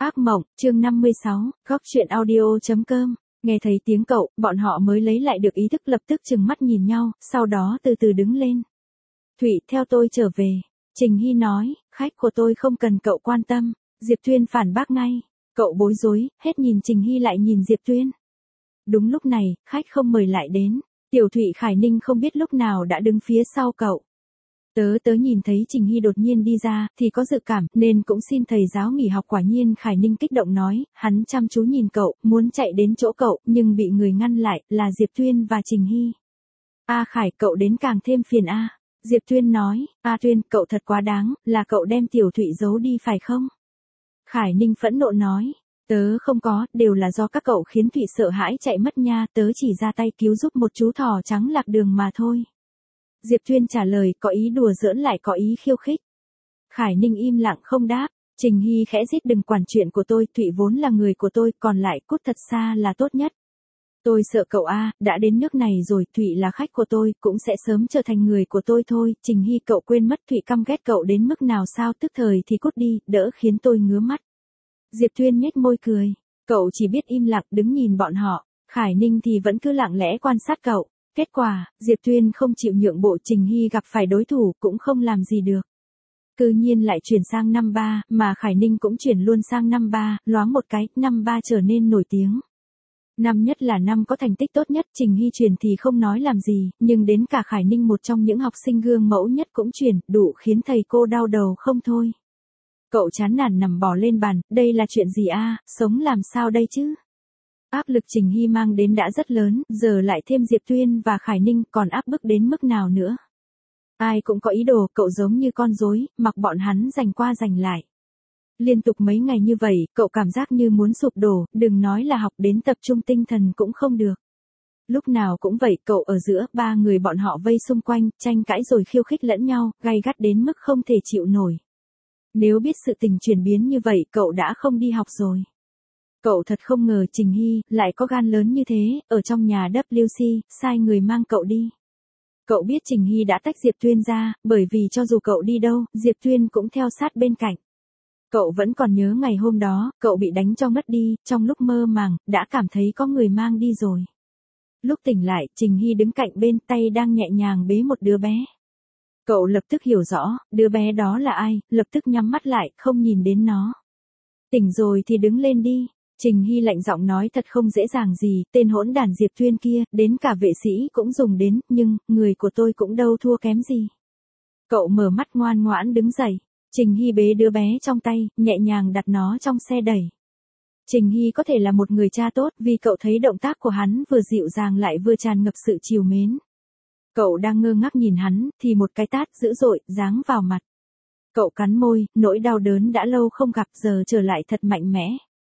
Ác mộng, chương 56, góc truyện audio.com. Nghe thấy tiếng cậu, bọn họ mới lấy lại được ý thức, lập tức trừng mắt nhìn nhau, sau đó từ từ đứng lên. Thụy, theo tôi trở về. Trình Hy nói, khách của tôi không cần cậu quan tâm. Diệp Tuyên phản bác ngay. Cậu bối rối, hết nhìn Trình Hy lại nhìn Diệp Tuyên. Đúng lúc này, khách không mời lại đến. Tiểu Thụy Khải Ninh không biết lúc nào đã đứng phía sau cậu. Tớ nhìn thấy Trình Hy đột nhiên đi ra, thì có dự cảm, nên cũng xin thầy giáo nghỉ học. Quả nhiên Khải Ninh kích động nói, hắn chăm chú nhìn cậu, muốn chạy đến chỗ cậu, nhưng bị người ngăn lại, là Diệp Tuyên và Trình Hy. Khải, cậu đến càng thêm phiền a. Diệp Tuyên nói, Tuyên, cậu thật quá đáng, là cậu đem Tiểu Thụy giấu đi phải không? Khải Ninh phẫn nộ nói, tớ không có, đều là do các cậu khiến Thụy sợ hãi chạy mất nha, tớ chỉ ra tay cứu giúp một chú thỏ trắng lạc đường mà thôi. Diệp Tuyên trả lời, có ý đùa giỡn lại có ý khiêu khích. Khải Ninh im lặng không đáp. Trình Hy khẽ rít, đừng quản chuyện của tôi, Thụy vốn là người của tôi, còn lại cút thật xa là tốt nhất. Tôi sợ cậu đã đến nước này rồi, Thụy là khách của tôi, cũng sẽ sớm trở thành người của tôi thôi. Trình Hy, cậu quên mất Thụy căm ghét cậu đến mức nào sao, tức thời thì cút đi, đỡ khiến tôi ngứa mắt. Diệp Tuyên nhếch môi cười. Cậu chỉ biết im lặng đứng nhìn bọn họ. Khải Ninh thì vẫn cứ lặng lẽ quan sát cậu. Kết quả, Diệp Tuyên không chịu nhượng bộ, Trình Hy gặp phải đối thủ cũng không làm gì được. Cư nhiên lại chuyển sang năm 3, mà Khải Ninh cũng chuyển luôn sang năm 3, loáng một cái, năm 3 trở nên nổi tiếng. Năm nhất là năm có thành tích tốt nhất, Trình Hy chuyển thì không nói làm gì, nhưng đến cả Khải Ninh, một trong những học sinh gương mẫu nhất cũng chuyển, đủ khiến thầy cô đau đầu không thôi. Cậu chán nản nằm bò lên bàn, đây là chuyện gì sống làm sao đây chứ? Áp lực Trình Hy mang đến đã rất lớn, giờ lại thêm Diệp Tuyên và Khải Ninh, còn áp bức đến mức nào nữa? Ai cũng có ý đồ, cậu giống như con rối, mặc bọn hắn giành qua giành lại. Liên tục mấy ngày như vậy, cậu cảm giác như muốn sụp đổ, đừng nói là học, đến tập trung tinh thần cũng không được. Lúc nào cũng vậy, cậu ở giữa, ba người bọn họ vây xung quanh, tranh cãi rồi khiêu khích lẫn nhau, gay gắt đến mức không thể chịu nổi. Nếu biết sự tình chuyển biến như vậy, cậu đã không đi học rồi. Cậu thật không ngờ Trình Hy lại có gan lớn như thế, ở trong nhà WC, sai người mang cậu đi. Cậu biết Trình Hy đã tách Diệp Tuyên ra, bởi vì cho dù cậu đi đâu, Diệp Tuyên cũng theo sát bên cạnh. Cậu vẫn còn nhớ ngày hôm đó, cậu bị đánh cho ngất đi, trong lúc mơ màng, đã cảm thấy có người mang đi rồi. Lúc tỉnh lại, Trình Hy đứng cạnh bên, tay đang nhẹ nhàng bế một đứa bé. Cậu lập tức hiểu rõ, đứa bé đó là ai, lập tức nhắm mắt lại, không nhìn đến nó. Tỉnh rồi thì đứng lên đi. Trình Hy lạnh giọng nói, thật không dễ dàng gì, tên hỗn đản Diệp Tuyên kia, đến cả vệ sĩ cũng dùng đến, nhưng, người của tôi cũng đâu thua kém gì. Cậu mở mắt ngoan ngoãn đứng dậy. Trình Hy bế đứa bé trong tay, nhẹ nhàng đặt nó trong xe đẩy. Trình Hy có thể là một người cha tốt, vì cậu thấy động tác của hắn vừa dịu dàng lại vừa tràn ngập sự trìu mến. Cậu đang ngơ ngác nhìn hắn, thì một cái tát dữ dội, giáng vào mặt. Cậu cắn môi, nỗi đau đớn đã lâu không gặp giờ trở lại thật mạnh mẽ.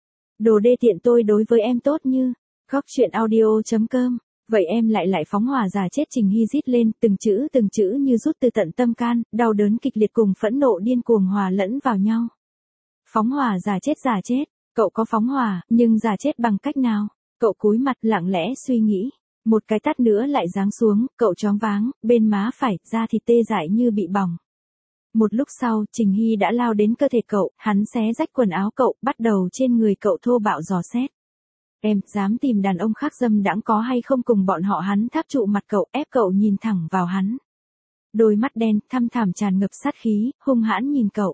Đồ đê tiện, tôi đối với em tốt như, góc truyện audio.com, vậy em lại phóng hỏa giả chết. Trình Hy rít lên, từng chữ như rút từ tận tâm can, đau đớn kịch liệt cùng phẫn nộ điên cuồng hòa lẫn vào nhau. Phóng hỏa giả chết, cậu có phóng hỏa, nhưng giả chết bằng cách nào? Cậu cúi mặt lặng lẽ suy nghĩ, một cái tát nữa lại giáng xuống, cậu choáng váng, bên má phải, da thịt tê dại như bị bỏng. Một lúc sau, Trình Hy đã lao đến cơ thể cậu, hắn xé rách quần áo cậu, bắt đầu trên người cậu thô bạo dò xét. Em, dám tìm đàn ông khác dâm đãng có hay không cùng bọn họ? Hắn tháp trụ mặt cậu, ép cậu nhìn thẳng vào hắn. Đôi mắt đen, thăm thẳm tràn ngập sát khí, hung hãn nhìn cậu.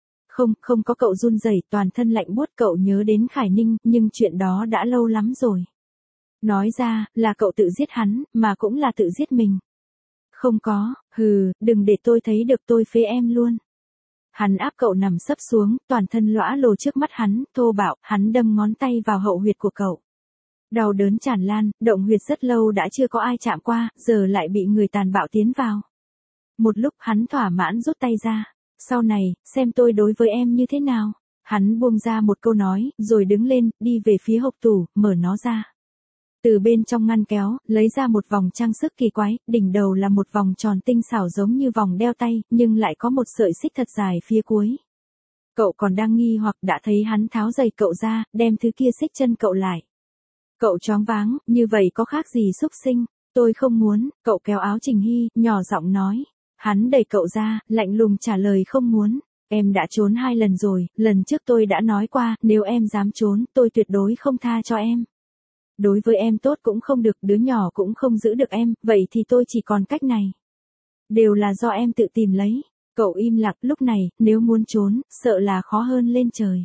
Không có, cậu run rẩy, toàn thân lạnh buốt. Cậu nhớ đến Khải Ninh, nhưng chuyện đó đã lâu lắm rồi. Nói ra, là cậu tự giết hắn, mà cũng là tự giết mình. Không có, đừng để tôi thấy được, tôi phế em luôn. Hắn áp cậu nằm sấp xuống, toàn thân lõa lồ trước mắt hắn, thô bạo, hắn đâm ngón tay vào hậu huyệt của cậu. Đau đớn tràn lan, động huyệt rất lâu đã chưa có ai chạm qua, giờ lại bị người tàn bạo tiến vào. Một lúc hắn thỏa mãn rút tay ra. Sau này, xem tôi đối với em như thế nào. Hắn buông ra một câu nói, rồi đứng lên, đi về phía hộc tủ, mở nó ra. Từ bên trong ngăn kéo, lấy ra một vòng trang sức kỳ quái, đỉnh đầu là một vòng tròn tinh xảo giống như vòng đeo tay, nhưng lại có một sợi xích thật dài phía cuối. Cậu còn đang nghi hoặc đã thấy hắn tháo giày cậu ra, đem thứ kia xích chân cậu lại. Cậu choáng váng, như vậy có khác gì xúc sinh, tôi không muốn. Cậu kéo áo Trình Hy, nhỏ giọng nói. Hắn đẩy cậu ra, lạnh lùng trả lời, không muốn. Em đã trốn 2 lần rồi, lần trước tôi đã nói qua, nếu em dám trốn, tôi tuyệt đối không tha cho em. Đối với em tốt cũng không được, đứa nhỏ cũng không giữ được em, vậy thì tôi chỉ còn cách này. Đều là do em tự tìm lấy. Cậu im lặng, lúc này, nếu muốn trốn, sợ là khó hơn lên trời.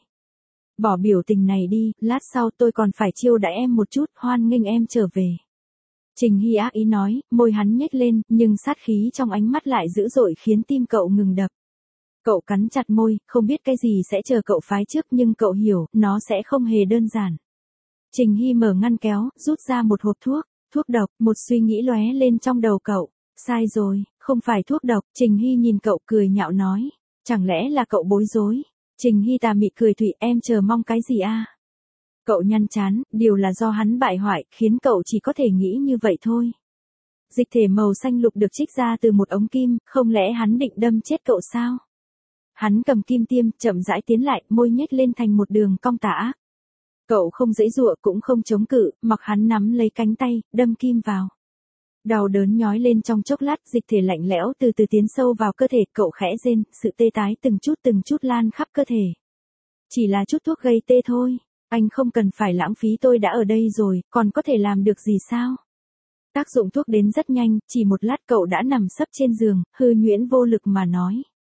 Bỏ biểu tình này đi, lát sau tôi còn phải chiêu đãi em một chút, hoan nghênh em trở về. Trình Hy ác ý nói, môi hắn nhếch lên, nhưng sát khí trong ánh mắt lại dữ dội khiến tim cậu ngừng đập. Cậu cắn chặt môi, không biết cái gì sẽ chờ cậu phái trước nhưng cậu hiểu, nó sẽ không hề đơn giản. Trình Hy mở ngăn kéo, rút ra một hộp thuốc độc, một suy nghĩ lóe lên trong đầu cậu. Sai rồi, không phải thuốc độc, Trình Hy nhìn cậu cười nhạo nói. Chẳng lẽ là cậu bối rối? Trình Hy tà mị cười thủy, em chờ mong cái gì a? Cậu nhăn chán, điều là do hắn bại hoại, khiến cậu chỉ có thể nghĩ như vậy thôi. Dịch thể màu xanh lục được trích ra từ một ống kim, không lẽ hắn định đâm chết cậu sao? Hắn cầm kim tiêm, chậm rãi tiến lại, môi nhếch lên thành một đường cong tà ác. Cậu không giãy giụa cũng không chống cự, mặc hắn nắm lấy cánh tay, đâm kim vào. Đau đớn nhói lên trong chốc lát, dịch thể lạnh lẽo từ từ tiến sâu vào cơ thể, cậu khẽ rên, sự tê tái từng chút lan khắp cơ thể. Chỉ là chút thuốc gây tê thôi, anh không cần phải lãng phí, tôi đã ở đây rồi, còn có thể làm được gì sao? Tác dụng thuốc đến rất nhanh, chỉ một lát cậu đã nằm sấp trên giường, hư nhuyễn vô lực mà nói.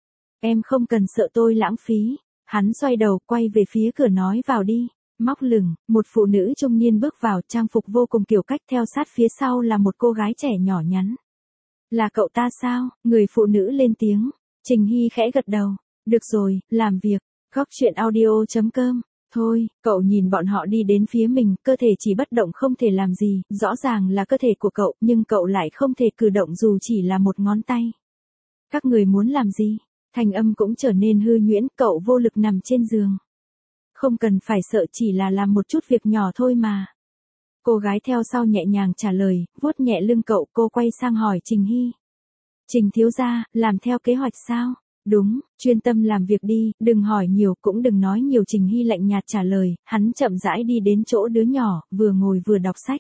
Em không cần sợ tôi lãng phí. Hắn xoay đầu, quay về phía cửa nói vào đi. Móc lửng, một phụ nữ trung niên bước vào, trang phục vô cùng kiểu cách, theo sát phía sau là một cô gái trẻ nhỏ nhắn. Là cậu ta sao? Người phụ nữ lên tiếng. Trình Hy khẽ gật đầu. Được rồi, làm việc. Góc truyện audio.com. Thôi, cậu nhìn bọn họ đi đến phía mình, cơ thể chỉ bất động không thể làm gì, rõ ràng là cơ thể của cậu, nhưng cậu lại không thể cử động dù chỉ là một ngón tay. Các người muốn làm gì? Thanh âm cũng trở nên hư nhuyễn, cậu vô lực nằm trên giường. Không cần phải sợ, chỉ là làm một chút việc nhỏ thôi mà. Cô gái theo sau nhẹ nhàng trả lời, vuốt nhẹ lưng cậu, cô quay sang hỏi Trình Hy. Trình thiếu gia, làm theo kế hoạch sao? Đúng, chuyên tâm làm việc đi, đừng hỏi nhiều cũng đừng nói nhiều, Trình Hy lạnh nhạt trả lời, hắn chậm rãi đi đến chỗ đứa nhỏ, vừa ngồi vừa đọc sách.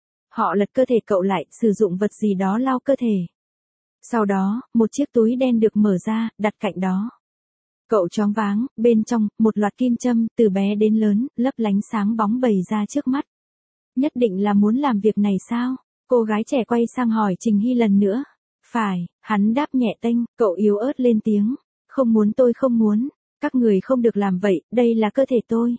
Họ lật cơ thể cậu lại, sử dụng vật gì đó lau cơ thể. Sau đó, một chiếc túi đen được mở ra, đặt cạnh đó. Cậu choáng váng, bên trong, một loạt kim châm, từ bé đến lớn, lấp lánh sáng bóng bày ra trước mắt. Nhất định là muốn làm việc này sao? Cô gái trẻ quay sang hỏi Trình Hy lần nữa. Phải, hắn đáp nhẹ tênh, cậu yếu ớt lên tiếng. Không muốn, tôi không muốn. Các người không được làm vậy, đây là cơ thể tôi.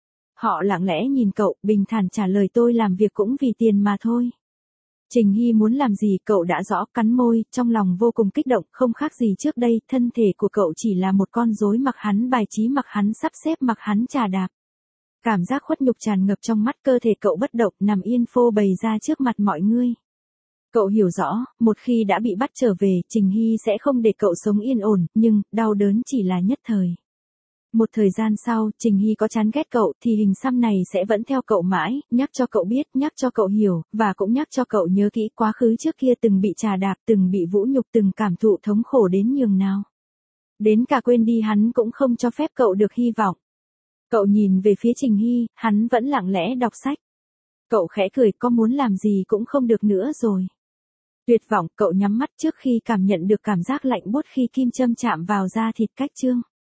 Họ lặng lẽ nhìn cậu, bình thản trả lời, tôi làm việc cũng vì tiền mà thôi. Trình Hy muốn làm gì cậu đã rõ, cắn môi, trong lòng vô cùng kích động, không khác gì trước đây, thân thể của cậu chỉ là một con rối, mặc hắn bài trí, mặc hắn sắp xếp, mặc hắn chà đạp. Cảm giác khuất nhục tràn ngập trong mắt, cơ thể cậu bất động, nằm yên phô bày ra trước mặt mọi người. Cậu hiểu rõ, một khi đã bị bắt trở về, Trình Hy sẽ không để cậu sống yên ổn, nhưng, đau đớn chỉ là nhất thời. Một thời gian sau, Trình Hy có chán ghét cậu thì hình xăm này sẽ vẫn theo cậu mãi, nhắc cho cậu biết, nhắc cho cậu hiểu, và cũng nhắc cho cậu nhớ kỹ quá khứ trước kia từng bị chà đạp, từng bị vũ nhục, từng cảm thụ thống khổ đến nhường nào. Đến cả quên đi hắn cũng không cho phép cậu được hy vọng. Cậu nhìn về phía Trình Hy, hắn vẫn lặng lẽ đọc sách. Cậu khẽ cười, có muốn làm gì cũng không được nữa rồi. Tuyệt vọng, cậu nhắm mắt trước khi cảm nhận được cảm giác lạnh buốt khi kim châm chạm vào da thịt cách xương.